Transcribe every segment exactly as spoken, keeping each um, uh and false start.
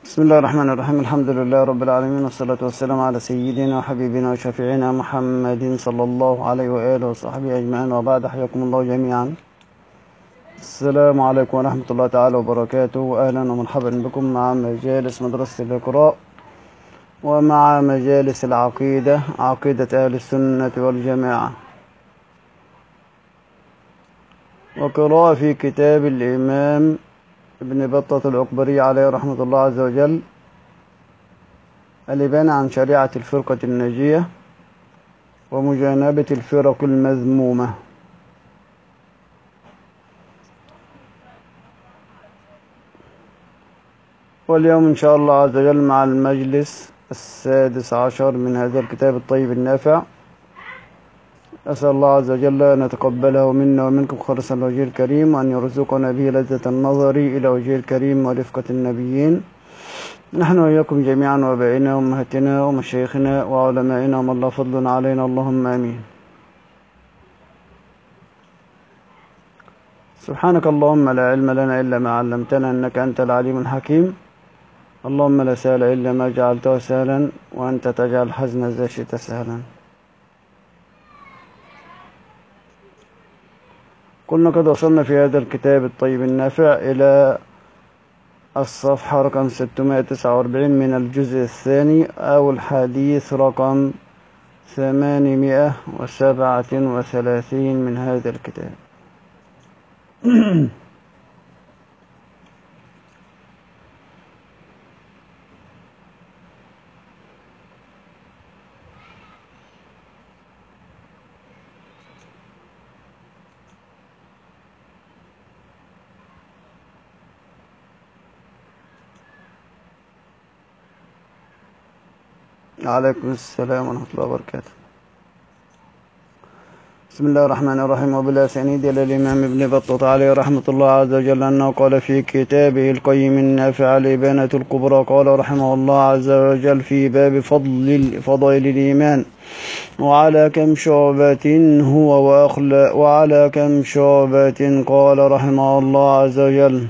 بسم الله الرحمن الرحيم. الحمد لله رب العالمين، والصلاة والسلام على سيدنا وحبيبنا وشفيعنا محمد صلى الله عليه وآله وصحبه أجمعين، وبعد. حياكم الله جميعا. السلام عليكم ورحمة الله تعالى وبركاته، وأهلا ومرحبا بكم مع مجالس مدرسة الإقراء ومع مجالس العقيدة، عقيدة أهل السنة والجماعة، وقراءة في كتاب الإمام ابن بطة العقبري عليه رحمة الله عز وجل، الإبانة عن شريعة الفرقة الناجية ومجانبة الفرق المذمومة. واليوم إن شاء الله عز وجل مع المجلس السادس عشر من هذا الكتاب الطيب النافع. أسأل الله عز وجل أن يتقبله منا ومنكم خالصا لوجهه الكريم، وأن يرزقنا به لذة النظر إلى وجهه الكريم ورفقة النبيين، نحن وإياكم جميعا، وآبائنا وأمهاتنا ومشايخنا وعلمائنا ومن لا فضل علينا، اللهم آمين. سبحانك اللهم لا علم لنا إلا ما علمتنا، إنك أنت العليم الحكيم. اللهم لا سهل إلا ما جعلته سهلا، وأنت تجعل الحزن إذا شئت سهلا. كنا قد وصلنا في هذا الكتاب الطيب النافع إلى الصفحة رقم ستمائة وتسعة وأربعين من الجزء الثاني، أو الحديث رقم ثمانمائة وسبعة وثلاثين من هذا الكتاب. عليكم السلام ورحمة الله وبركاته. بسم الله الرحمن الرحيم. وبلا سنيد إلى الإمام ابن بطة عليه رحمة الله عز وجل أنه قال في كتابه القيم النافع الإبانة الكبرى، قال رحمه الله عز وجل في باب فضل فضائل الإيمان: وعلى كم شعبة هو وأخلاق وعلى كم شعبة. قال رحمه الله عز وجل: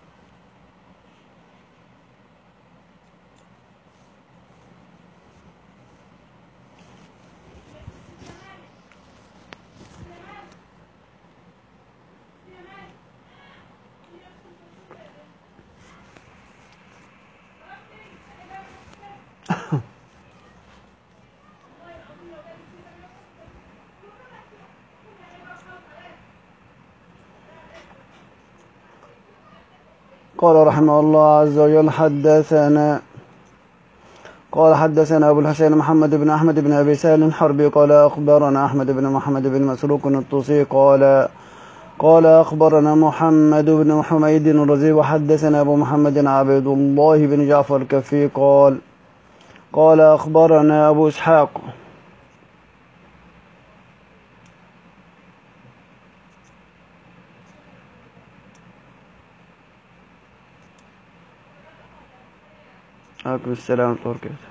قال رحمه الله عز وجل: حدثنا قال حدثنا أبو الحسين محمد بن أحمد بن أبي سهل الحربي قال أخبرنا أحمد بن محمد بن مسروق الطوسي قال قال أخبرنا محمد بن حميد الرزي وحدثنا أبو محمد عبد الله بن جعفر الكفي قال قال أخبرنا أبو إسحاق عليكم السلام ورحمة الله وبركاته.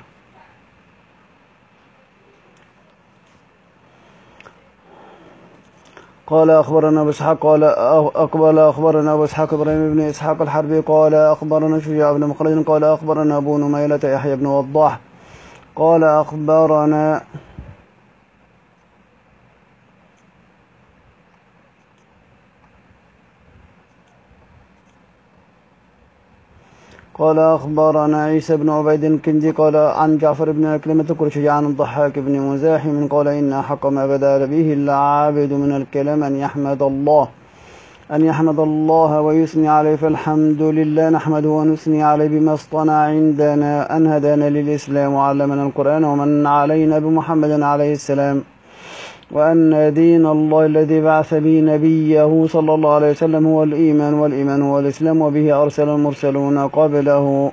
قال أخبرنا أبو إسحاق قال أقبل أخبرنا أبو إسحاق إبراهيم بن إسحاق الحربي قال أخبرنا شجاع بن مخلد قال أخبرنا أبو نميلة يحيى بن وضاح قال أخبرنا قال أخبرنا عيسى بن عبيد الكندي قال عن جعفر بن أكلمة القرشي عن الضحاك بن مزاحم قال إن أحق ما بدأ به العابد من الكلام أن يحمد الله أن يحمد الله ويثني عليه، فالحمد لله نحمده ونثني عليه بما اصطنع عندنا أن هدانا للإسلام وعلمنا القرآن ومن علينا بمحمد عليه السلام، وأن دين الله الذي بعث به نبيه صلى الله عليه وسلم هو الإيمان، والإيمان هو الإسلام، وبه أرسل المرسلون قبله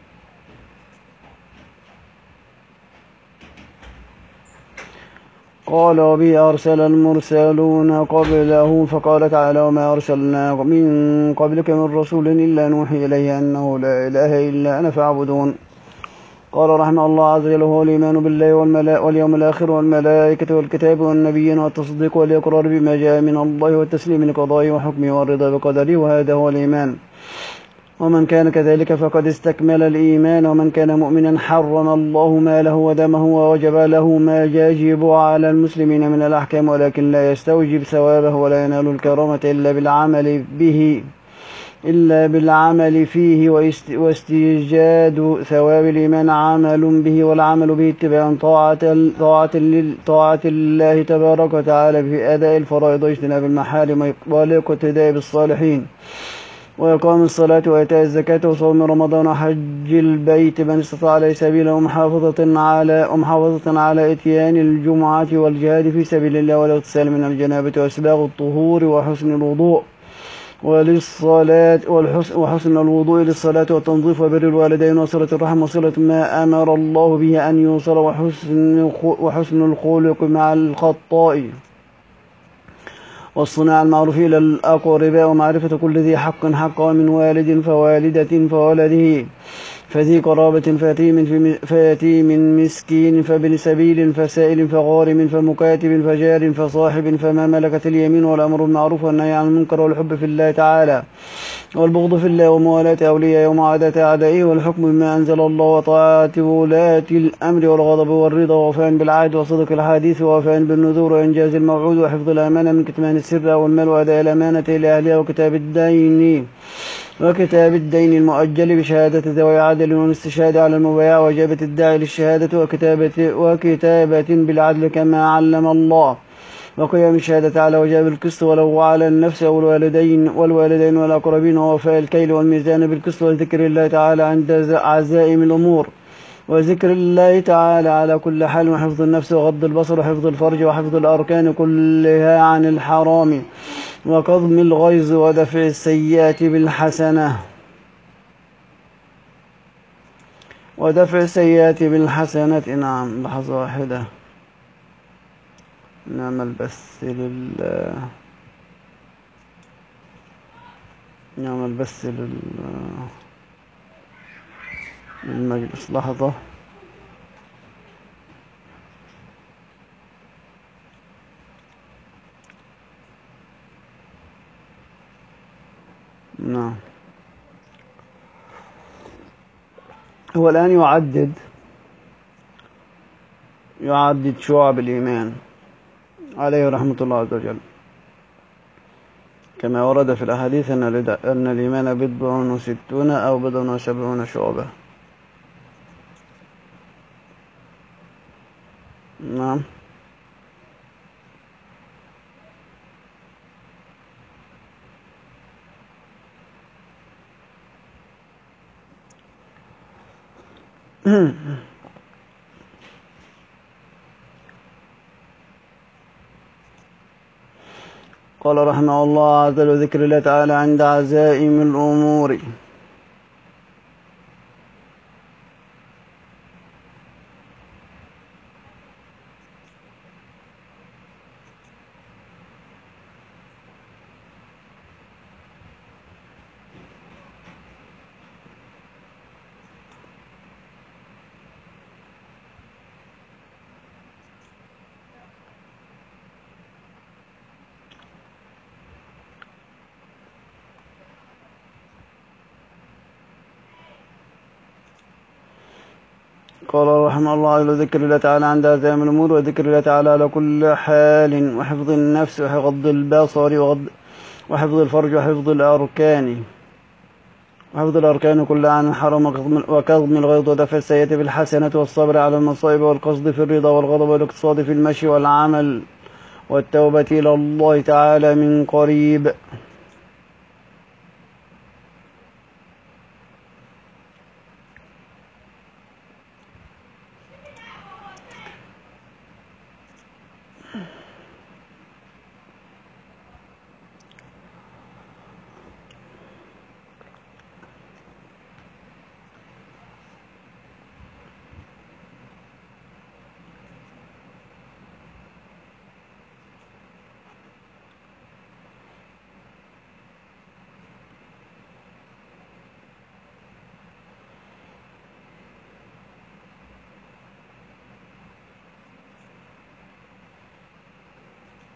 قال وبه أرسل المرسلون قبله فقال تعالى: وما أرسلنا من قبلك من رسول إلا نوحي إليه أنه لا إله إلا أنا فاعبدون. قال رحمه الله عز وجل: هو الإيمان بالله واليوم الآخر والملائكة والكتاب والنبيين والتصديق والإقرار بما جاء من الله والتسليم لقضائه وحكمه والرضا بقدره، وهذا هو الإيمان. ومن كان كذلك فقد استكمل الإيمان. ومن كان مؤمنا حرم الله ماله ودمه ووجب له ما يجب على المسلمين من الأحكام، ولكن لا يستوجب ثوابه ولا ينال الكرامة إلا بالعمل به إلا بالعمل فيه واستيجاد ثواب الإيمان عمل به، والعمل به اتباع طاعة طاعة الله تبارك وتعالى في أداء الفرائض واجتناب المحارم والاقتداء بالصالحين وإقام الصلاة وإيتاء الزكاة وصوم رمضان وحج البيت من استطاع عليه سبيلا ومحافظة على ومحافظة على إتيان الجمعة والجهاد في سبيل الله والاغتسال من الجنابة وإسباغ الطهور وحسن الوضوء وللصلاة وحسن الوضوء للصلاة والتنظيف وبر الوالدين وصلة الرحم وصلة ما أمر الله به أن يوصل وحسن وحسن الخلق مع الخطاء والصناع المعروف إلى الأقرباء ومعرفة كل ذي حق حقا من والد فوالدة فولده فذي قرابة فيتيم فيتيم مسكين فابن سبيل فسائل فغارم فمكاتب فجار فصاحب فما ملكت اليمين، والأمر بالمعروف والنهي عن المنكر والحب في الله تعالى والبغض في الله وموالاة أولياء ومعاداة أعدائه والحكم بما أنزل الله وطاعة ولاة الأمر والغضب والرضا ووفاء بالعهد وصدق الحديث ووفاء بالنذور وإنجاز الموعود وحفظ الأمانة من كتمان السر والمال وأداء الأمانة إلى أهلها وكتاب الدين وكتاب الدين المؤجل بشهادة ذوي عدل والاستشهاد على المبايع وإجابة الداعي للشهادة وكتابة وكتابة بالعدل كما علم الله وقيام الشهادة على وجاب القسط ولو على النفس أو الوالدين والوالدين والأقربين ووفاء الكيل والميزان بالقسط وذكر الله تعالى عند عزائم الأمور وذكر الله تعالى على كل حال وحفظ النفس وغض البصر وحفظ الفرج وحفظ الأركان كلها عن الحرام وكظم الغيظ ودفع السيئات بالحسنة ودفع السيئات بالحسنة. نعم، لحظة واحدة نعمل بس لل نعمل بس لل للمجلس. لحظة. نعم، هو الآن يعدد يعدد شعب الإيمان عليه رحمة الله عز وجل، كما ورد في الأحاديث أن الإيمان بضع وستون أو بضع وسبعون شعبة. نعم. قال رحمه الله عز وجل: ذكر الله تعالى عند عزائم الأمور. قال رحمه الله عز وجل: ذكر الله تعالى عند عزائم الأمور وذكر الله تعالى على كل حال وحفظ النفس وغض البصر وحفظ الفرج وحفظ الأركان وحفظ الأركان كلها عن الحرام وكظم الغيظ ودفع السيئة بالحسنة والصبر على المصائب والقصد في الرضا والغضب والاقتصاد في المشي والعمل والتوبة إلى الله تعالى من قريب.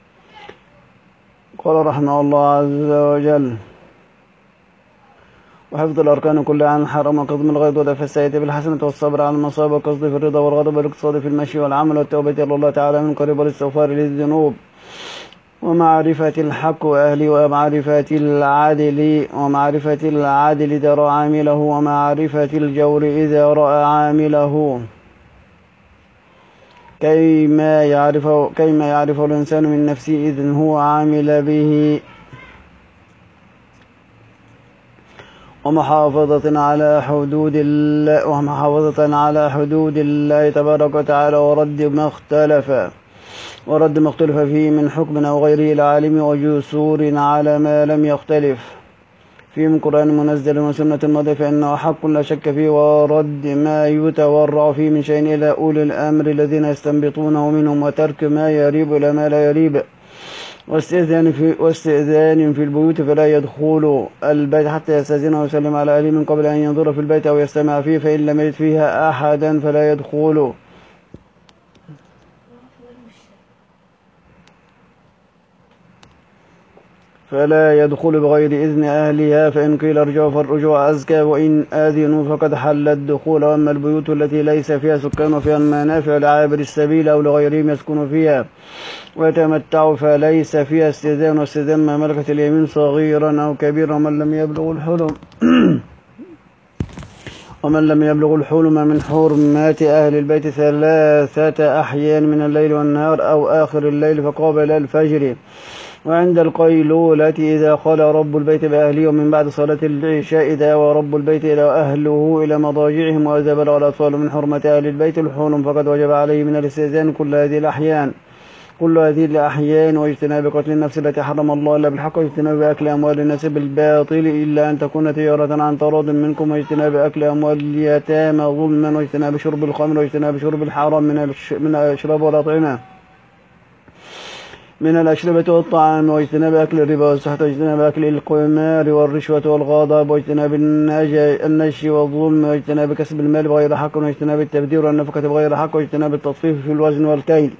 قال رحمه الله عز وجل: وحفظ الأركان كلها عن الحرام وكظم الغيظ ودفع السيئة بالحسنة والصبر على المصائب والقصد في الرضا والغضب والاقتصاد في المشي والعمل والتوبة إلى الله تعالى من قريب والاستغفار للذنوب ومعرفة الحق وأهله ومعرفة العدل ومعرفة العدل إذا رأى عامله ومعرفة الجور إذا رأى عامله كيما يعرف كيما يعرف الإنسان من نفسه إذ هو عامل به ومحافظة على حدود الله ومحافظة على حدود الله تبارك وتعالى ورد ما اختلف ورد ما اختلف فيه من حكم أو غيره العالم وجسور على ما لم يختلف فيه من قرآن منزل وسنة ماضية فإنه حق لا شك فيه ورد ما يتورع فيه من شيء إلى أولي الأمر الذين يستنبطونه منهم وترك ما يريب إلى ما لا يريب واستئذان في, واستئذان في البيوت فلا يدخل البيت حتى يستأذن ويسلم على أهله من قبل أن ينظر في البيت أو يستمع فيه فإن لم يجد فيها أحدا فلا يدخل فلا يدخل بغير إذن أهلها فإن قيل ارجعوا فالرجوع أزكى وإن آذنوا فقد حل الدخول وأما البيوت التي ليس فيها سكان وفيها المنافع لعابر السبيل أو لغيرهم يسكن فيها ويتمتع فليس فيها استئذان واستئذان ما ملكت اليمين صغيرا أو كبيرا ومن لم يبلغ الحلم ومن لم يبلغ الحلم من حرمات أهل البيت ثلاثة أحيان من الليل والنهار أو آخر الليل فقابل الفجر وعند القيلولة إذا قال رب البيت بأهله ومن بعد صلاة العشاء إذا ورب البيت إلى أهله إلى مضاجعهم وإذا بلغ الأطفال من حرمة أهل البيت الحلم فقد وجب عليه من الاستئذان كل هذه الأحيان كل هذه الأحيان واجتناب قتل النفس التي حرم الله إلا بالحق واجتناب أكل أموال الناس بالباطل إلا أن تكون تجارة عن تراض منكم واجتناب أكل أموال اليتامى ظلما واجتناب شرب الخمر واجتناب شرب الحرام من من الأشراب والأطعمة من الأشربة والطعام واجتناب أكل الربا والسحت واجتناب أكل القمار والرشوة والغضب واجتناب النجش والظلم واجتناب كسب المال بغير حق واجتناب التبذير والنفقة بغير حق واجتناب التطفيف في الوزن والكيل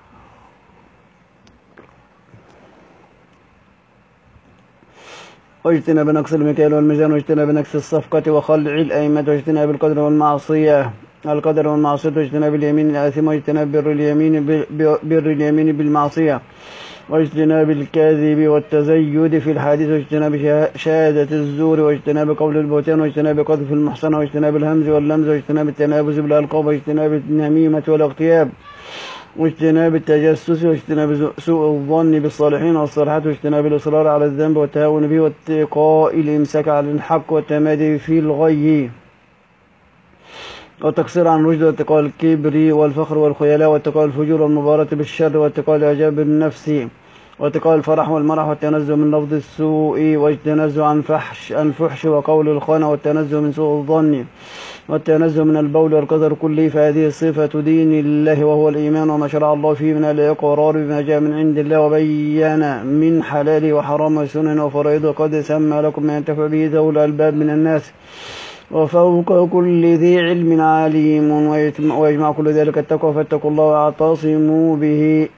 واجتناب نقص المكيال والميزان واجتناب نقص الصفقة وخلع الأئمة واجتناب القدر والمعصية القدر والمعصية واجتناب اليمين الآثم واجتناب بر اليمين بر اليمين بالمعصية واجتناب الكاذب والتزيد في الحديث واجتناب شهادة الزور واجتناب قول البهتان واجتناب قذف المحصنة واجتناب الهمز واللمز واجتناب التنابز بالألقاب واجتناب النميمة والاغتياب واجتناب التجسس واجتناب سوء الظن بالصالحين والصالحات واجتناب الإصرار على الذنب والتهاون به واتقاء الإمساك على الحق والتمادي في الغي والتقصير عن الرشد واتقاء الكبر والفخر والخيلاء واتقاء الفجور والمباراة بالشر واتقاء الإعجاب بالنفس واتقاء الفرح والمرح والتنزه من لفظ السوء والتنزه عن فحش الفحش وقول الخانة والتنزه من سوء الظن والتنزه من البول والقدر كله فهذه صفة دين الله وهو الإيمان وما شرع الله فيه من الإقرار بما جاء من عند الله وبين من حلال وحرام وسنن وفرائض وقد سمى لكم ما ينتفع به ذوي الألباب من الناس وفوق كل ذي علم عليم ويجمع كل ذلك التقوى فاتقوا الله واعتصموا به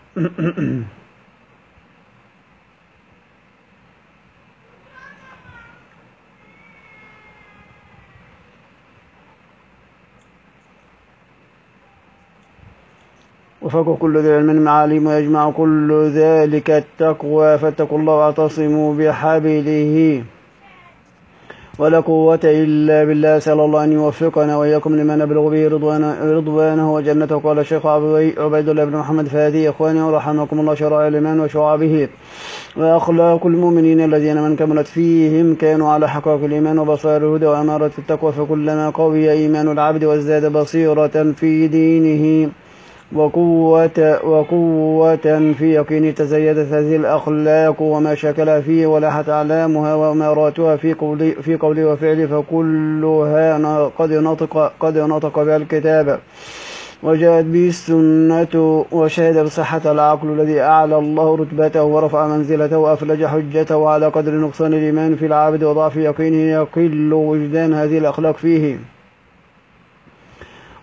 وفوق كل ذي علم عليم ويجمع كل ذلك التقوى فاتقوا الله واعتصموا بحبله ولا قوة إلا بالله. أسأل الله أن يوفقنا وإياكم لما نبلغ به رضوانه وجنته. قال الشيخ عبيد الله بن محمد فهذه إخواني ورحمكم الله شرائع الإيمان وشعابه وأخلاق المؤمنين الذين من كملت فيهم كانوا على حقائق الإيمان وبصائر الهدى وأمارة التقوى فكلما قوي إيمان العبد وازداد بصيرة في دينه وقوة, وقوة في يقين تزيدت هذه الأخلاق وما شكلها فيه ولاحت أعلامها وأماراتها في قوله في قوله وفعله فكلها قد نطق قد نطق بها الكتاب وجاءت به السنة وشهد بصحة العقل الذي أعلى الله رتبته ورفع منزلته وأفلج حجته على قدر نقصان الإيمان في العبد وضعف يقينه يقل وجدان هذه الأخلاق فيه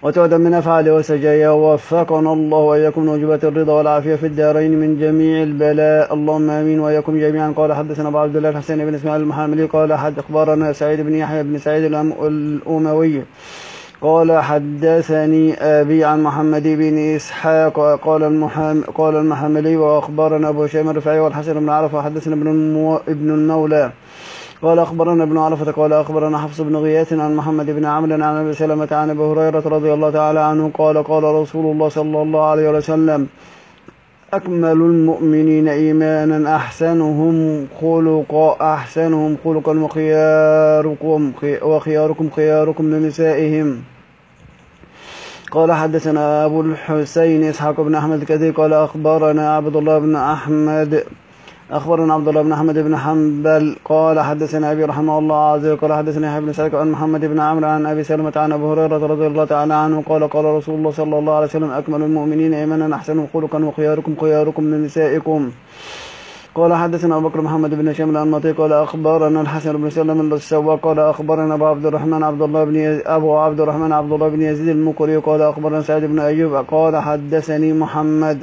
وتؤدى من أفعال وسجايا. ووفقنا الله وإياكم وجبة الرضا والعافية في الدارين من جميع البلاء، اللهم آمين وإياكم جميعا. قال حدثنا أبو عبد الله الحسين بن إسماعيل المحاملي قال حد أخبرنا سعيد بن يحيى بن سعيد الأموي قال حدثني أبي عن محمد بن إسحاق قال المحام قال المحاملي وأخبرنا أبو هشام الرفاعي والحسن بن عرفة وحدثنا ابن المو... ابن المولى قال أخبرنا ابن عرفة قال أخبرنا حفص بن غياث عن محمد بن عمرو عن أبي سلمة عن أبي هريرة رضي الله تعالى عنه قال قال رسول الله صلى الله عليه وسلم أكمل المؤمنين إيمانا أحسنهم خلقا أحسنهم خلقا وخياركم وخياركم خياركم لنسائهم. قال حدثنا أبو الحسين إسحاق بن أحمد الكثير قال أخبرنا عبد الله بن أحمد أخبرنا عبد الله بن أحمد بن حنبل قال حدثنا أبي رحمه الله عز وجل قال حدثنا يحيى بن سعيد عن محمد بن عمرو عن أبي سلمة عن أبي هريرة رضي الله تعالى عنه قال قال رسول الله صلى الله عليه وسلم أكمل المؤمنين إيمانا أحسنهم خلقا وخياركم خياركم لنسائكم. قال حدثنا أبو بكر محمد بن هشام الأنماطي قال أخبرنا الحسن بن سلم السواق قال أخبرنا أبو عبد الرحمن عبد الله بن يز... أبو عبد الرحمن عبد الله بن يزيد المقري قال أخبرنا سعيد بن أيوب قال حدثني محمد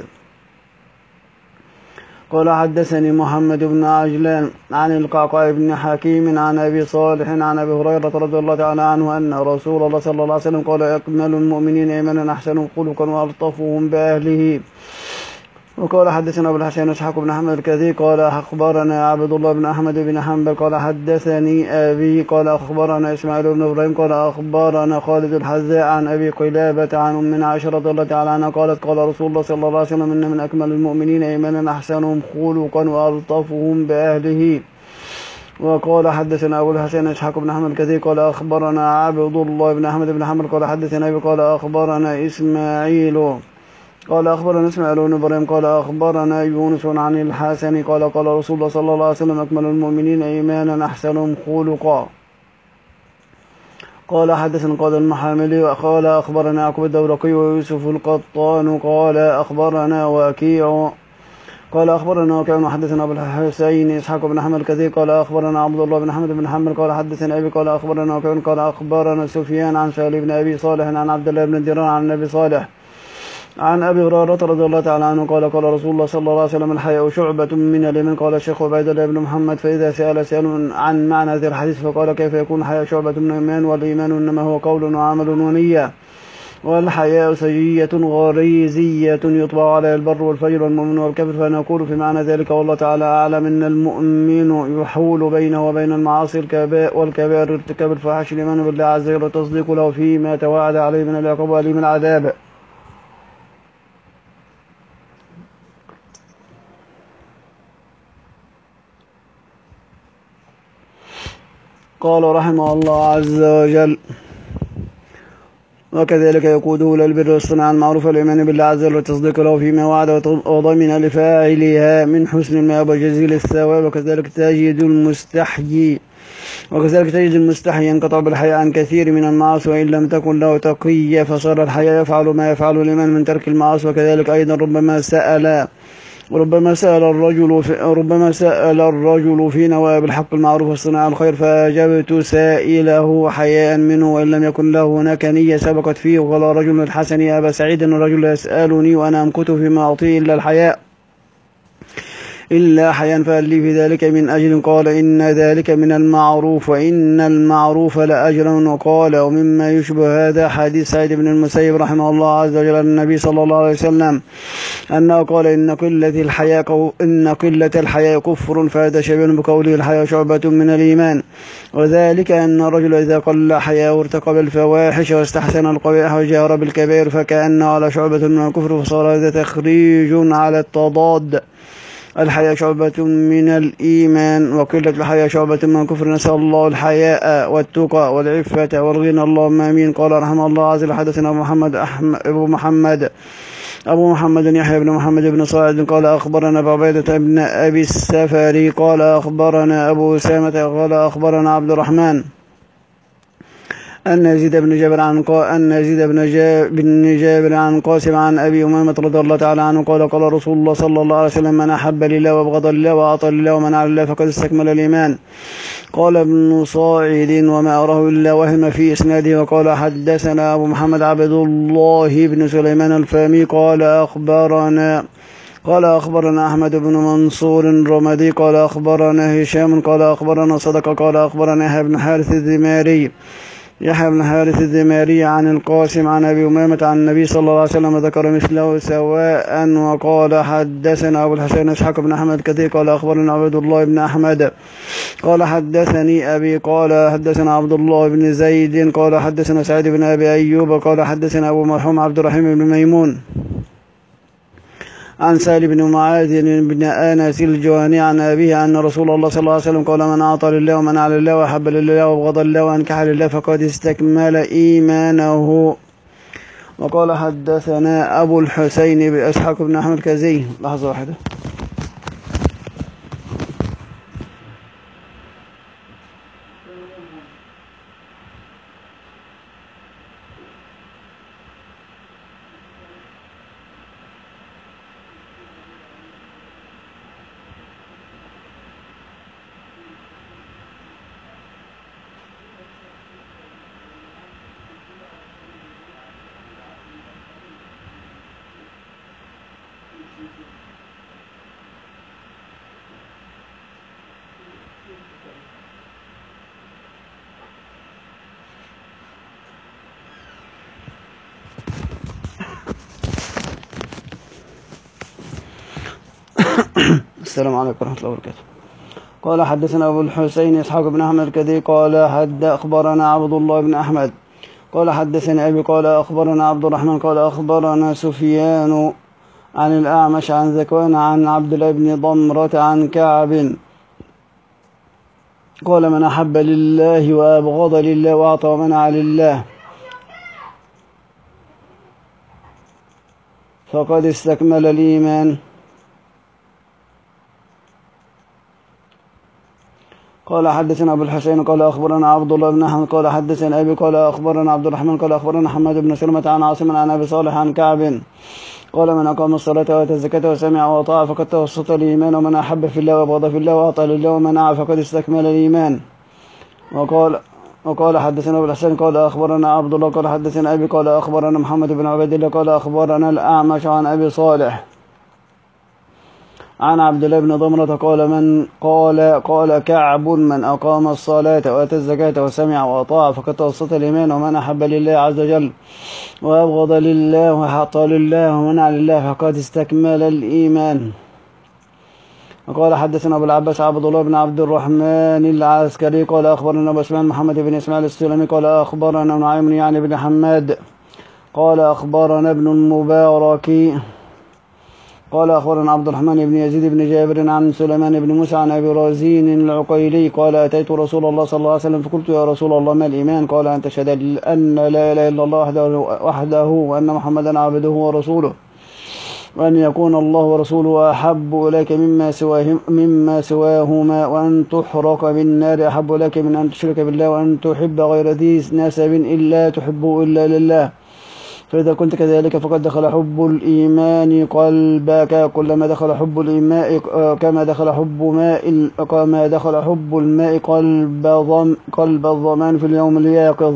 قال حدثني محمد بن عجلان عن القعقاع بن حكيم عن أبي صالح عن أبي هريرة رضي الله تعالى عنه أن رسول الله صلى الله عليه وسلم قال أكمل المؤمنين إيمانا أحسنهم خلقا وألطفهم بأهله. وقال حدثنا أبو الحسين إسحاق بن أحمد الكثير قال أخبرنا عبد الله بن أحمد بن حنبل قال حدثني أبي قال أخبرنا إسماعيل بن إبراهيم قال أخبرنا خالد الحذاء عن أبي قلابة عن أمنا عائشة رضي الله تعالى عنها قالت قال رسول الله صلى الله عليه وسلم إن من أكمل المؤمنين إيمانا أحسنهم خلقا وألطفهم بأهله. وقال حدثنا أبو الحسين إسحاق بن أحمد الكثير قال أخبرنا عبد الله بن أحمد بن حنبل قال حدثنا أبي قال أخبرنا إسماعيل قال أخبرنا إسماعيل بن إبراهيم قال أخبرنا يونس عن الحسن قال قال رسول الله صلى الله عليه وسلم أكمل المؤمنين إيمانا أحسنهم خلقا. قال حدثنا قال المحاملي وقال أخبرنا يعقوب الدورقي ويوسف القطان قال أخبرنا وكيع قال أخبرنا وكيع وحدثنا أبو الحسين إسحاق بن أحمد الكثير قال أخبرنا عبد الله بن أحمد بن حنبل قال حدثنا أبي قال أخبرنا وكيع قال أخبرنا سفيان عن سالم بن أبي صالح عن عبد الله بن دينار عن أبي صالح عن أبي هريرة رضي الله تعالى عنه قال قال رسول الله صلى الله عليه وسلم الحياء شعبة من الإيمان. قال الشيخ عبيد الله بن محمد فإذا سأل سأل عن معنى هذا الحديث فقال كيف يكون الحياء شعبة من الإيمان والإيمان إنما هو قول وعمل ونية والحياء سجية غريزية يطبع على البر والفجر والمؤمن والكافر. فنقول في معنى ذلك والله تعالى أعلم إن المؤمن يحول بينه وبين المعاصي الكبائر والكبائر ارتكاب الفاحش الإيمان بالله عز وجل وتصديق له فيما توعد عليه من العقاب وأليم العذاب. قال رحمه الله عز وجل وكذلك يقوده إلى البر والصناعة المعروفة والإيمان بالله عز وجل والتصديق له فيما وعد وضمن لفاعلها من حسن المآب وجزيل الثواب. وكذلك تجد المستحيي وكذلك تجد المستحي ينقطع بالحياء عن كثير من المعاصي وإن لم تكن له تقية فصار الحياء يفعل ما يفعل الإيمان من ترك المعاصي. وكذلك أيضا ربما سأل ربما سأل الرجل في ربما سأل الرجل في نوائب الحق المعروف والصناعة الخير فأجبت سائله حياء منه وإن لم يكن له هناك نية سبقت فيه. وقال رجل الحسن يا أبا سعيد إن الرجل يسألني وأنا أمكث فيما أعطيه إلا الحياء إلا حياء فهل لي في ذلك من أجل؟ قال إن ذلك من المعروف وإن المعروف لأجرا. وقال ومما يشبه هذا حديث سعيد بن المسيب رحمه الله عز وجل النبي صلى الله عليه وسلم أنه قال إن قلة الحياء إن قلة الحياء كفر فهذا شبيه بقوله الحياء شعبة من الإيمان. وذلك أن الرجل إذا قل حياء ارتكب الفواحش واستحسن القبائح وجار بالكبائر فكأنه على شعبة من الكفر فصار هذا تخريج على التضاد. الحياء شعبة من الإيمان وقلة الحياء شعبة من الكفر. نسأل الله الحياء والتقى والعفة والغنى اللهم آمين. قال رحمه الله عز وجل حدثنا محمد أحمد أبو محمد أبو محمد يحيى بن محمد بن صاعد قال أخبرنا أبو عبيدة بن أبي السفري قال أخبرنا أبو أسامة قال أخبرنا عبد الرحمن أن يزيد بن جابر عن أن يزيد بن جابر عن قاسم عن أبي أمامة رضي الله تعالى عنه قال قال رسول الله صلى الله عليه وسلم من أحب لله وابغض لله وأعطى لله ومنع لله فقد استكمل الإيمان. قال ابن صاعد وما أراه إلا وهم في إسناده. وقال حدثنا أبو محمد عبد الله بن سليمان الفامي قال أخبرنا قال أخبرنا أحمد بن منصور الرمدي قال أخبرنا هشام قال أخبرنا صدقة قال أخبرنا يحيى بن حارث الذماري يحيى بن حارث الذماري عن القاسم عن أبي أمامة عن النبي صلى الله عليه وسلم ذكر مثله سواء. وقال حدثنا أبو الحسين إسحاق بن أحمد كثير قال أخبرنا عبد الله بن أحمد قال حدثني أبي قال حدثنا عبد الله بن زيد قال حدثنا سعيد بن أبي أيوب قال حدثنا أبو مرحوم عبد الرحيم بن ميمون عن سهل بن معاذ بن أنس الجهني عن أبيه أن رسول الله صلى الله عليه وسلم قال من أعطى لله ومنع لله وأحب لله وابغض لله وأنكح لله فقد استكمل إيمانه. وقال حدثنا أبو الحسين بإسحاق بن أحمد كزي. لحظة واحدة. السلام عليكم ورحمة الله وبركاته. قال حدثنا أبو الحسين إسحاق بن أحمد الكدي قال حد أخبرنا عبد الله بن أحمد قال حدثنا أبي قال أخبرنا عبد الرحمن قال أخبرنا سفيان عن الأعمش عن ذكوان عن عبد الله بن ضمرة عن كعب قال من أحب لله وأبغض لله وأعطى ومنع لله فقد استكمل الإيمان. قال حدثنا أبو الحسين قال أخبرنا عبد الله بن أحمد قال حدثنا أبي قال أخبرنا عبد الرحمن قال أخبرنا حماد بن سلمة عن عاصم عن أبي صالح عن كعب قال من أقام الصلاة وآتى الزكاة وسمع وأطاع فقد توسط الإيمان ومن أحب في الله وأبغض في الله وأعطى لله ومنع فقد استكمل الإيمان. وقال وقال حدثنا أبو الحسين قال أخبرنا عبد الله قال حدثنا أبي قال أخبرنا محمد بن عبيد الله قال أخبرنا الأعمش عن أبي صالح عن عبد الله بن ضمرة قال من قال قال كعب من أقام الصلاة وآتى الزكاة وسمع وأطاع فقد توسط الإيمان ومن أحب لله عز وجل وأبغض لله وأعطى لله ومنع لله فقد استكمل الإيمان. وقال حدثنا أبو العباس عبد الله بن عبد الرحمن العسكري قال أخبرنا أبو اسماعيل محمد بن إسماعيل السلمي قال أخبرنا نعيم يعني بن حماد قال أخبرنا ابن المبارك قال أخبرنا عبد الرحمن بن يزيد بن جابر عن سليمان بن موسى عن أبي رازين العقيلي قال أتيت رسول الله صلى الله عليه وسلم فقلت يا رسول الله ما الإيمان؟ قال أن تشهد أن لا إله إلا الله وحده, وحده وأن محمدا عبده ورسوله وأن يكون الله ورسوله أحب إليك مما سواهما, مما سواهما وأن تحرق بالنار أحب إليك من أن تشرك بالله وأن تحب غير ذي نسب إلا تحبه إلا لله فإذا كنت كذلك فقد دخل حب الإيمان قلبك كلما دخل حب الإيمان كما دخل حب ماء كما دخل حب الماء قلب ضم قلب الضمان في اليوم اليقظ.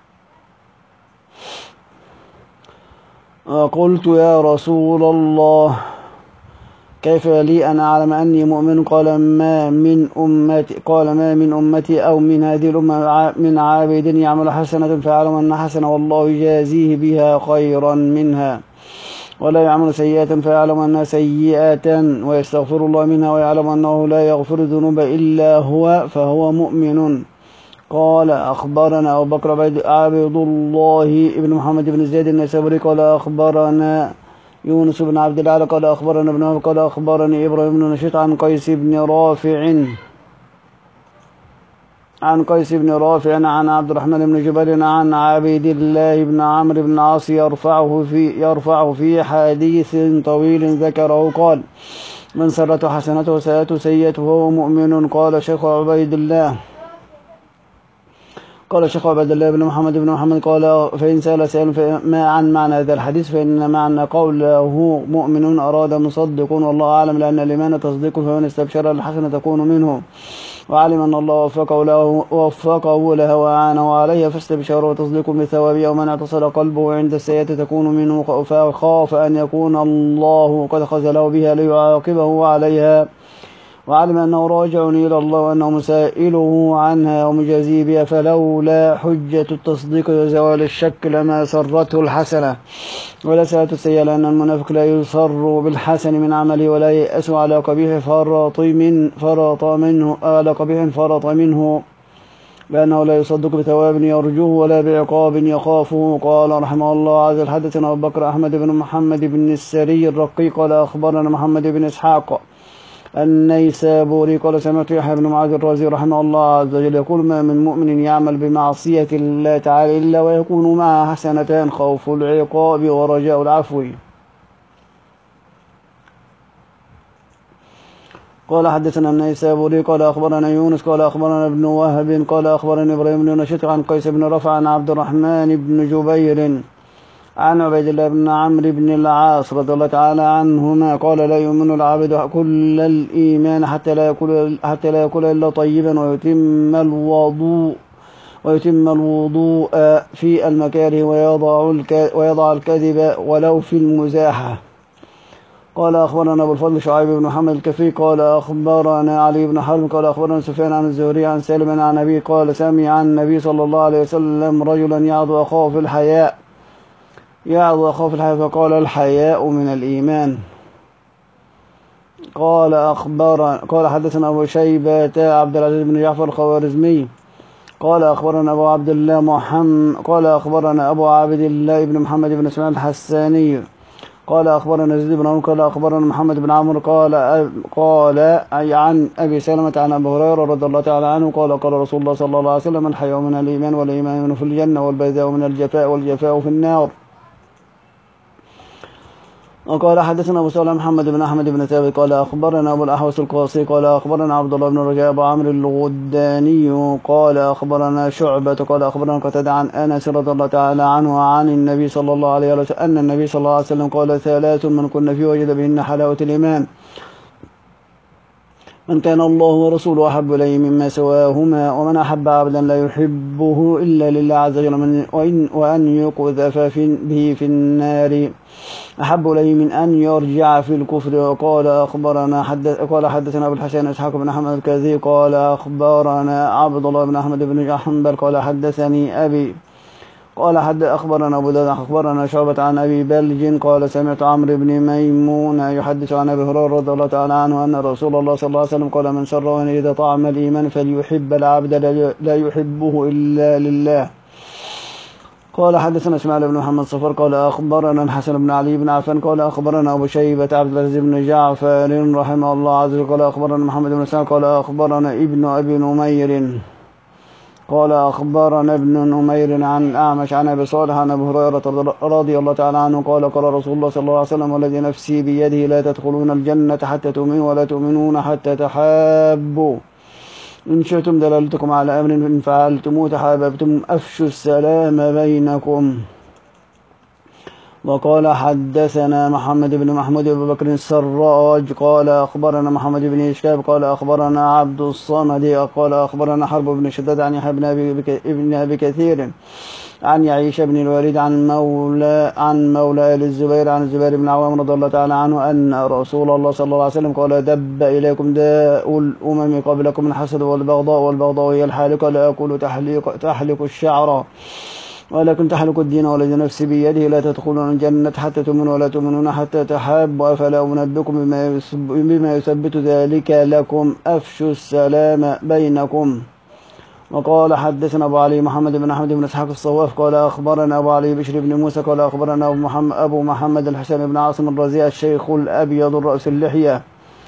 قلت يا رسول الله كيف لي أن أعلم أني مؤمن؟ قال ما من أمتي قال ما من أمتي أو من هذه الأمة من عابد يعمل حسنة فيعلم أن حسنة والله يجازيه بها خيرا منها ولا يعمل سيئة فيعلم أنها سيئة ويستغفر الله منها ويعلم أنه لا يغفر الذنوب إلا هو فهو مؤمن. قال أخبرنا أبو بكر عبد الله بن محمد بن زيد النسابوري قال أخبرنا يونس بن عبد الله قال أخبرنا ابن قال أخبرني إبراهيم بن نشيط عن قيس بن رافع عن قيس بن رافع عن عبد الرحمن بن جبير عن عبيد الله بن عمرو بن العاص يرفعه في يرفعه في حديث طويل ذكره قال من سرته حسنته وسيئته سيئته فهو مؤمن. قال شيخ عبيد الله قال الشيخ عبد الله بن محمد بن محمد قال فإن سأل سائل ما عن معنى هذا الحديث فإن معنى قوله مؤمن أراد مصدق والله أعلم، لأن الإيمان تصديق، فمن استبشر الحسنة تكون منه وعلم أن الله وفقه له, وفقه له وأعانه عليها فاستبشر وتصديق بثوابه، ومن اعتصر قلبه عند السيئة تكون منه فخاف أن يكون الله قد خذله بها ليعاقبه عليها، وعلم أنه راجع إلى الله وأنه مسائله عنها ومجازيه بها، فلولا حجة التصديق وزوال الشك لما سرته الحسنة ولا سألت السيئة، لأن المنافق لا يسر بالحسن من عمله ولا يأس على قبيح فرط من فرط منه على قبيح فرط منه، لأنه لا يصدق بثواب يرجوه ولا بعقاب يخافه. قال رحمه الله عز وجل حدثنا أبو بكر أحمد بن محمد بن السري الرقي قال أخبرنا محمد بن إسحاق النيسابوري قال سمعت يحيى بن معاذ الرازي رحمه الله عز وجل يقول ما من مؤمن يعمل بمعصية الله تعالى إلا ويكون معها حسنتان، خوف العقاب ورجاء العفو. قال حدثنا النيسابوري قال أخبرنا يونس قال أخبرنا ابن وهب قال أخبرنا إبراهيم بن نشيط عن قيس بن رفع عن عبد الرحمن بن جبير عن عبيد الله بن عمرو بن العاص رضي الله تعالى عنهما قال لا يؤمن العبد كل الإيمان حتى لا يأكل حتى لا يأكل إلا طيبا ويتم الوضوء ويتم الوضوء في المكاره ويضع ويضع الكذب ولو في المزاحة. قال أخبرنا أبو الفضل شعيب بن محمد الكفي قال أخبرنا علي بن حرب قال أخبرنا سفيان عن الزهري عن سالم عن أبي قال سمع النبي صلى الله عليه وسلم رجلا يعظ أخاه في الحياء يعظ أخاه في الحياء فقال الحياء من الإيمان. قال أخبر قال حدثنا أبو شيبة عبد العزيز بن جعفر الخوارزمي قال أخبرنا أبو عبد الله محمد قال أخبرنا أبو عبد الله بن محمد بن اسماعيل الحساني قال أخبرنا يزيد بن عمرو قال أخبرنا محمد بن عمرو قال قال عن أبي سلمة عن أبي هريرة رضي الله تعالى عنه قال قال رسول الله صلى الله عليه وسلم الحياء من الإيمان والإيمان في الجنة والبيداء من الجفاء والجفاء في النار. وقال حدثنا أبو سلمة محمد بن أحمد بن ثابت قال أخبرنا أبو الأحوص القاصي قال أخبرنا عبد الله بن رجاء أبو عمرو الغداني قال أخبرنا شعبة قال أخبرنا قتادة عن أنس رضي الله تعالى عنه عن النبي صلى الله عليه وسلم أن النبي صلى الله عليه وسلم قال ثلاث من كن فيه وجد بهن حلاوة الإيمان من كان الله ورسوله أحب إليه مما سواهما ومن أحب عبدا لا يحبه إلا لله عز وجل وأن يقذف به في النار أحب إليه من أن يرجع في الكفر. وقال أخبرنا حدث قال حدثنا أبو الحسن إسحاق بن أحمد الكاذي قال أخبرنا عبد الله بن أحمد بن حنبل قال حدثني أبي قال حد أخبرنا أبو داود أخبرنا شعبة عن أبي بلج قال سمعت عمرو بن ميمون يحدث عن أبي هريرة رضي الله تعالى عنه أن رسول الله صلى الله عليه وسلم قال من سره أن يجد طعم الإيمان فليحب العبد لا يحبه إلا لله. قال حدثنا اسماعيل بن محمد صفر قال أخبرنا الحسن بن علي بن عفان قال أخبرنا أبو شيبة عبد العزيز بن جعفر رحمه الله عز وجل قال أخبرنا محمد بن سعد قال أخبرنا ابن أبي نمير قال أخبرنا ابن نمير عن الأعمش عن أبي صالح عن أبي هريرة رضي الله تعالى عنه قال قال رسول الله صلى الله عليه وسلم والذي نفسي بيده لا تدخلون الجنة حتى تؤمنوا ولا تؤمنون حتى تحابوا إن شئتم دللتكم على أمر إن فعلتموه تحاببتم أفشوا السلام بينكم. وقال حدثنا محمد بن محمود بن بكر السراج قال أخبرنا محمد بن إشكاب قال أخبرنا عبد الصمد قال أخبرنا حرب بن شداد عن يحيى بن أبي كثير عن يعيش بن الوليد عن مولى عن مولى آل الزبير عن الزبير بن عوام رضي الله تعالى عنه أن رسول الله صلى الله عليه وسلم قال دب إليكم داء الأمم قبلكم الحسد والبغضاء والبغضاء هي الحالقة لا أقول تحلق, تحلق الشعر ولكن تحلق الدين والذي نفسي بيده لا تدخلون الجنة حتى تؤمنوا ولا تؤمنون حتى تحابوا أفلا أنبئكم بما يثبت ذلك لكم أفشوا السلام بينكم. وقال حدثنا أبو علي محمد بن أحمد بن إسحاق الصواف قال أخبرنا أبو علي بشر بن موسى قال أخبرنا أبو محمد, أبو محمد الحسين بن عاصم الرزي الشيخ الأبيض الرأس اللحية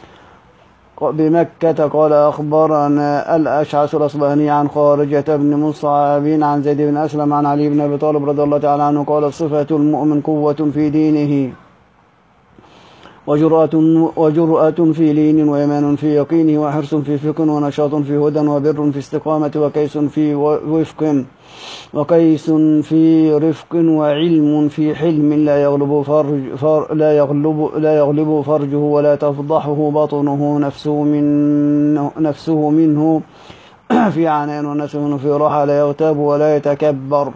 بمكة قال أخبرنا الأشعث الأصبهاني عن خارجة بن مصعب عن زيد بن أسلم عن علي بن أبي طالب رضي الله تعالى عنه قال صفة المؤمن قوة في دينه وجرأة, وجرأة في لين وإيمان في يقينه وحرص في فقه ونشاط في هدى وبر في استقامة وكيس في وفق وكيس في رفق وعلم في حلم لا يغلب فرج فر لا يغلب لا يغلب فرجه ولا تفضحه بطنه نفسه من نفسه منه في عنان ونفسه في راحة لا يغتاب ولا يتكبر.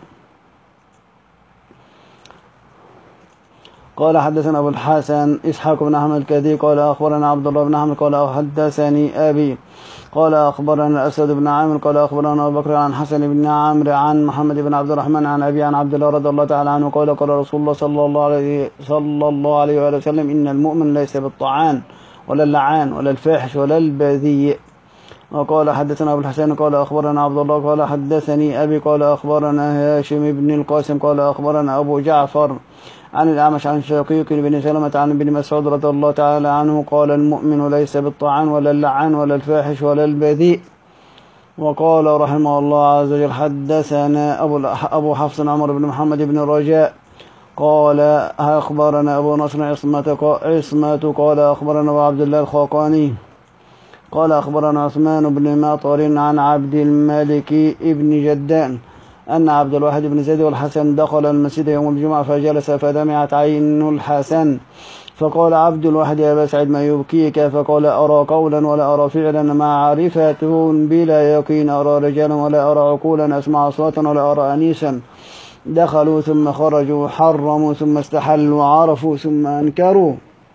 قال حدثنا أبو الحسن إسحاق بن أحمد الكدي قال أخبرنا عبد الله بن أحمد قال حدثني أبي قال أخبرنا الأسد بن عامر قال أخبرنا أبو بكر عن حسن بن عمرو عن محمد بن عبد الرحمن عن أبي عن عبد الله رضي الله تعالى عنه قال قال رسول الله صلى الله عليه صلى الله عليه وآله وسلم إن المؤمن ليس بالطعان ولا اللعان ولا الفاحش ولا البذيء. وقال حدثنا أبو الحسن قال أخبرنا عبد الله قال حدثني أبي قال أخبرنا هاشم بن القاسم قال أخبرنا أبو جعفر عن الأعمش عن شقيق بن سلمة عن ابن مسعود رضي الله تعالى عنه قال المؤمن ليس بالطعان ولا اللعان ولا الفاحش ولا البذيء. وقال رحمه الله عز وجل حدثنا أبو حفص عمر بن محمد بن رجاء قال أخبرنا أبو نصر عصمة قال أخبرنا أبو عبد الله الخاقاني قال أخبرنا عثمان بن ماطر عن عبد الملك بن جدان أن عبد الواحد بن زيد والحسن دخل المسجد يوم الجمعة فجلس فدمعت عين الحسن فقال عبد الواحد يا أبا سعيد ما يبكيك؟ فقال أرى قولا ولا أرى فعلا معرفة بلا يقين أرى رجالا ولا أرى عقولا أسمع أصواتا ولا أرى أنيسا دخلوا ثم خرجوا حرموا ثم استحلوا عرفوا ثم أنكروا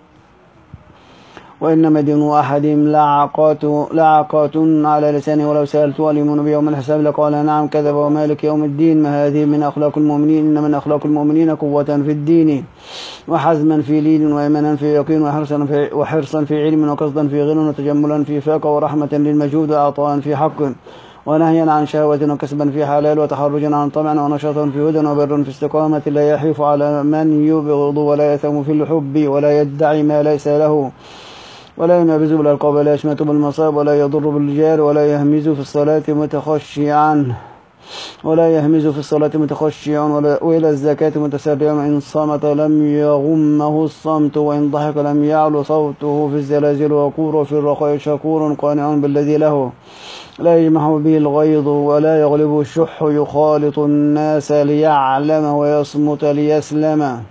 وإنما دين أحدهم لعقات على لسانه ولو سألت أليمون بيوم الحساب لقال نعم كذب ومالك يوم الدين ما هذه من أخلاق المؤمنين إن من أخلاق المؤمنين قوة في الدين وحزما في لين وإيمانا في يقين وحرصا في, وحرصا في علم وقصدا في غنى وتجملا في فاقة ورحمة للمجهود وعطاء في حق ونهيا عن شهوة وكسبا في حلال وتحرجا عن طمع ونشاطا في هدى وبر في استقامة لا يحيف على من يبغض ولا يثم في الحب ولا يدعي ما ليس له ولا ينابز بالألقاب ولا يشمت بالمصائب ولا يضر بالجار ولا يهمز في الصلاة متخشعا ولا يهمز في الصلاة متخشعا وإلى الزكاة متسرعا إن صمت لم يغمه الصمت وإن ضحك لم يعلو صوته في الزلازل وقور في الرخاء شكور قانع بالذي له لا يجمح به الغيظ ولا يغلب الشح يخالط الناس ليعلم ويصمت ليسلم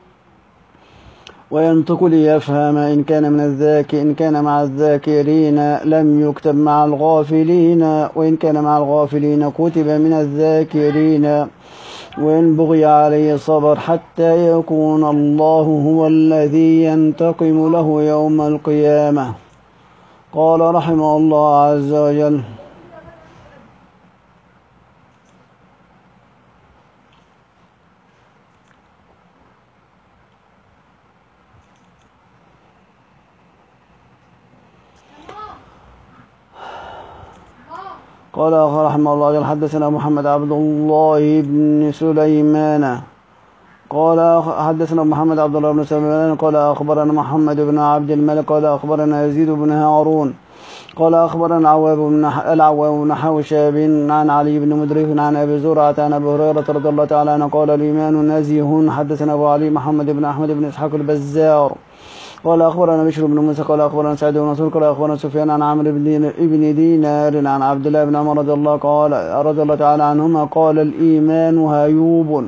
وينطق ليفهم إن كان من الذاكر إن كان مع الذاكرين لم يكتب مع الغافلين وإن كان مع الغافلين كتب من الذاكرين وإن بغي عليه صبر حتى يكون الله هو الذي ينتقم له يوم القيامة. قال رحمه الله عز وجل قال رحمه الله حدثنا محمد عبد الله بن سليمان قال حدثنا محمد عبد الله بن سليمان قال أخبرنا محمد بن عبد الملك قال أخبرنا يزيد بن هارون قال أخبرنا العوام بن حوشاب عن علي بن مدرك عن أبي زرعة عن أبي هريرة رضي الله تعالى عنه قال الإيمان نزيه. حدثنا أبو علي محمد بن أحمد بن إسحاق البزار قال أخبرنا بشر بن موسى قال أخبرنا سعيد بن منصور قال أخبرنا سفيان عن عمرو بن دينار عن عبد الله بن عمر رضي الله قال رضي الله تعالى عنهما قال الإيمان هيوب.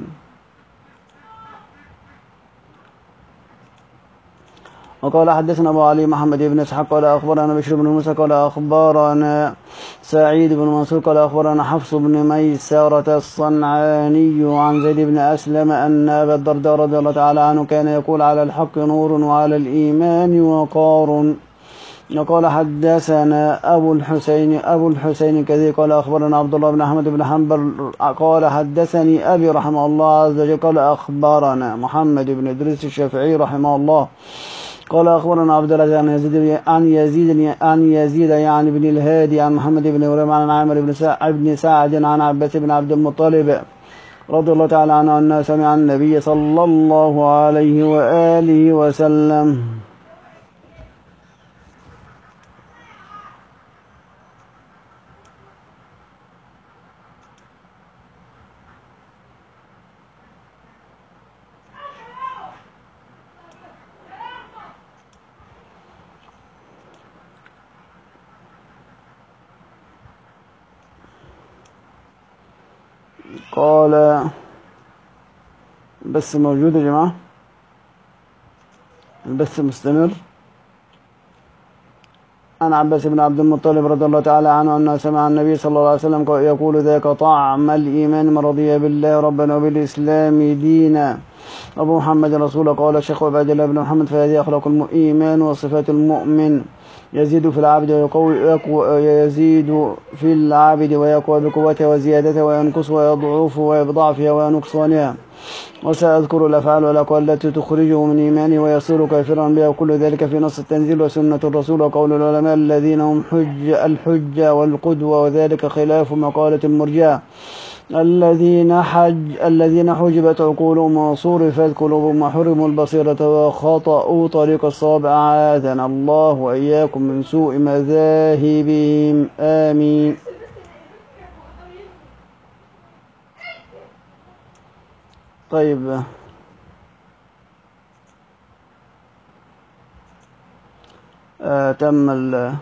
وقال حدثنا أبو علي محمد بن إسحاق قال أخبرنا بشر بن موسى قال أخبرنا سعيد بن منصور قال أخبرنا حفص بن ميسرة الصنعاني عن زيد بن أسلم أن أبا الدرداء رضي الله تعالى عنه كان يقول على الحق نور وعلى الإيمان وقار. وقال حدثنا أبو الحسين أبو الحسين كذي قال أخبرنا عبد الله بن أحمد بن حنبل قال حدثني أبي رحمه الله عز وجل قال أخبرنا محمد بن إدريس الشافعي رحمه الله قال أخبرنا عبد الله عن يزيد عن يزيد عن يزيد يعني بن الهادي عن محمد بن هريرة عن عامر بن سعد بن سعد عن عباس بن عبد المطلب رضي الله تعالى عنه أنه سمع النبي صلى الله عليه وآله وسلم قال بس موجود يا جماعة، البث مستمر. عن عباس بن عبد المطلب رضي الله تعالى عنه أنه سمع النبي صلى الله عليه وسلم يقول ذاك طعم الإيمان من رضي بالله ربنا وبالإسلام دينا أبو محمد رسول. قال الشيخ عبد الله بن محمد فهذه أخلاق الإيمان وصفات المؤمن، يزيد في العبد ويقوي يزيد في العبد ويقوى بقوته وزيادته، وينقص ويضعف ويضعفها وينقصانها. وسأذكر الأفعال والأقوال التي تخرجه من إيمانه ويصير كافرا بها، وكل ذلك في نص التنزيل وسنة الرسول وقول العلماء الذين هم حج الحجة والقدوة، وذلك خلاف مقالة المرجئة الذين حج الذين حجبت عقولهم وصرفت قلوبهم وحرموا البصيرة وخطأوا طريق الصواب. أعاذنا الله وإياكم من سوء مذاهبهم، آمين. طيب، آه تم ال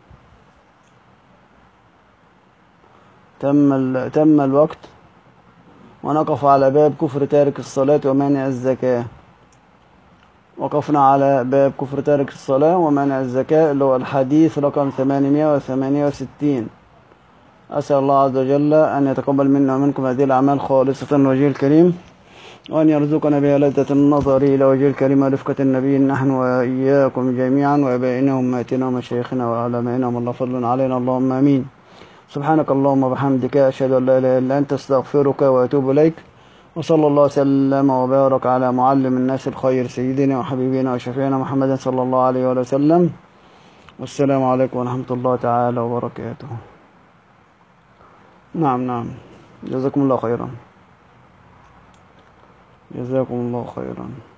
تم ال تم الوقت، ونقف على باب كفر تارك الصلاة ومانع الزكاة. وقفنا على باب كفر تارك الصلاة ومانع الزكاة اللي هو الحديث رقم ثمانمائة وثمانية وستين. أسأل الله عز وجل أن يتقبل منا ومنكم هذه الأعمال خالصة لوجهه الكريم، وأن يرزقنا بها لذة النظر إلى وجه الكريم ورفقة النبي نحن وإياكم جميعا، وآبائنا وأمهاتنا ومشايخنا وعلمائنا ومن الله فضل علينا، اللهم آمين. سبحانك اللهم وبحمدك، أشهد أن لا إله إلا أنت، أستغفرك وأتوب إليك. وصلى الله وسلم وبارك على معلم الناس الخير سيدنا وحبيبنا وشفيعنا محمد صلى الله عليه وسلم. والسلام عليكم ورحمة الله تعالى وبركاته. نعم نعم، جزاكم الله خيرا، جزاكم الله خيرا.